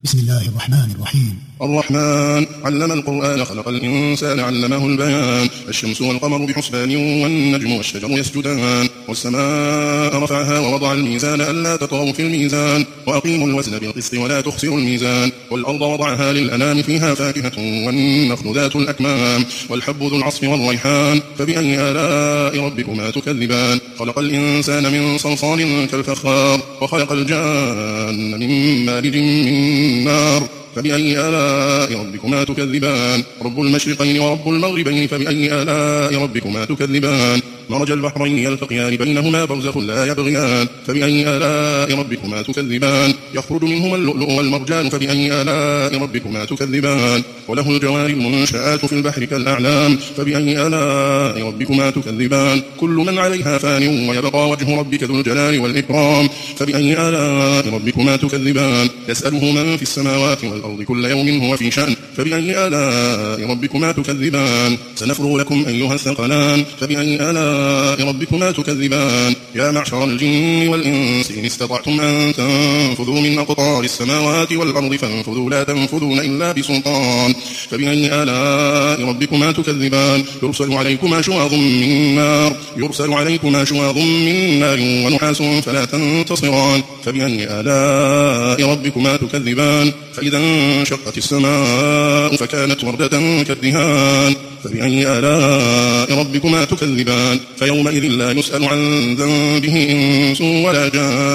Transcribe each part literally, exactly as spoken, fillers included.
بسم الله الرحمن الرحيم. الرحمن علم القرآن خلق الإنسان علمه البيان. الشمس والقمر بحسبان والنجم والشجر يسجدان. والسماء رفعها ووضع الميزان ألا تطغوا في الميزان وأقيموا الوزن بالقسط ولا تخسروا الميزان. والأرض وضعها للأنام فيها فاكهة والنخل ذات الأكمام والحب ذو العصف والريحان فبأي آلاء ربكما تكذبان. خلق الإنسان من صلصال كالفخار وخلق الجان من مارج من نار فبأي آلاء ربكما تكذبان. رب المشرقين ورب المغربين فبأي آلاء ربكما تكذبان. مرج البحرين يلتقيان بينهما برزخ لا يبغيان فبأي آلاء ربكما تكذبان. يخرج منهما اللؤلؤ والمرجان فبأي آلاء ربكما تكذبان. وله الجوار المنشآت في البحر كالأعلام فبأي آلاء ربكما تكذبان. كل من عليها فان ويبقى وجه ربك ذو الجلال والإكرام فبأي آلاء ربكما تكذبان. يسأله من في السماوات والأرض كل يوم هو في شأن فبأي آلاء ربكما تكذبان. سنفرغ لكم أيها الثقلان فبأي آلاء ربكما تكذبان. يا معشر الجن والإنس إن استطعتم أن تنفذوا من أقطار السماوات والأرض فانفذوا لا تنفذون إلا بسلطان فبأي آلاء ربكما تكذبان. يرسل عليكما شواظ من نار يرسل عليكما شواظ من نار ونحاس فلا تنتصران فبأي آلاء ربكما تكذبان. فإذا انشقت السماء فكانت وردة كالدهان فبأي آلاء ربكما تكذبان. فيومئذ لا يسأل عن ذنبه إنس ولا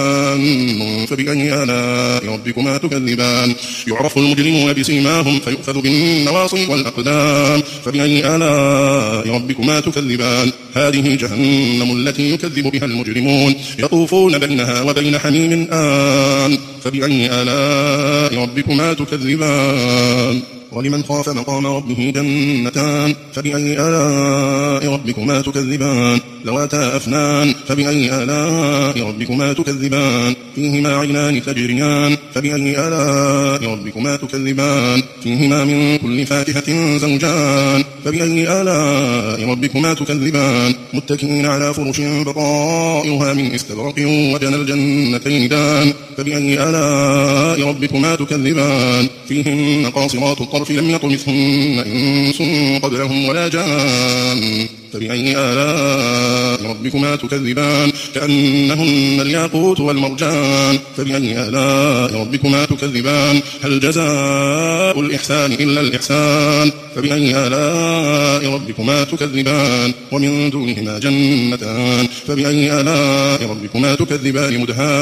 جان فبأي آلاء ربكما تكذبان. يعرف المجرمون بسيماهم فيؤخذ بالنواصي والأقدام فبأي آلاء ربكما تكذبان. هذه جهنم التي يكذب بها المجرمون يطوفون بينها وبين حميم آن فبأي آلاء ربكما تكذبان. ولمن خاف مقام ربه جنتان فبأي آلاء ربكما تكذبان. ذواتا أفنان فبأي آلاء ربكما تكذبان. فيهما عينان تجريان فبأي آلاء ربكما تكذبان. فيهما من كل فاكهة زوجان فبأي آلاء ربكما تكذبان. متكئين على فرش بطائرها من استبرق وجنى الجنتين دان فبأي آلاء ربكما تكذبان. فيهن قاصرات الطرف لم يطمثهن إنس قبلهم ولا جان فبأي آلاء ربكما تكذبان. كأنهن الياقوت والمرجان فبأي آلاء ربكما تكذبان. هل جزاء الإحسان إلا الإحسان فبأي آلاء ربكما تكذبان. ومن دونهما جنتان فبأي آلاء ربكما تكذبان.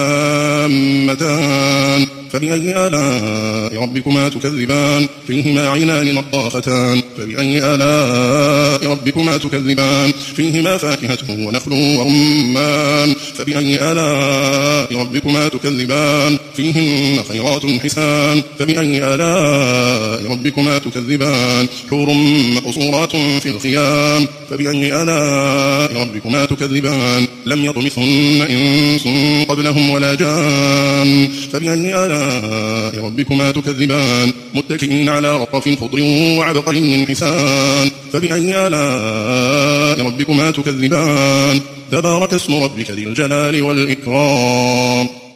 مدهامتان فبأي آلاء ربكما تكذبان. فيهما عينان نضاختان فبأي آلاء ربكما تكذبان. فيهما فاكهة ونخل ورمان فبأي آلاء ربكما تكذبان. فيهن خيرات حسان فبأي آلاء ربكما تكذبان. حور مقصورات في الخيام فبأي آلاء ربكما تكذبان. لم يطمثهن إنس قبلهم ولا جان فبأي آلاء ربكما تكذبان. متكئين على رطف خضر وعبقري حسان فبأي آلاء ربكما تكذبان. تبارك اسم ربك ذي الجلال والإكرام.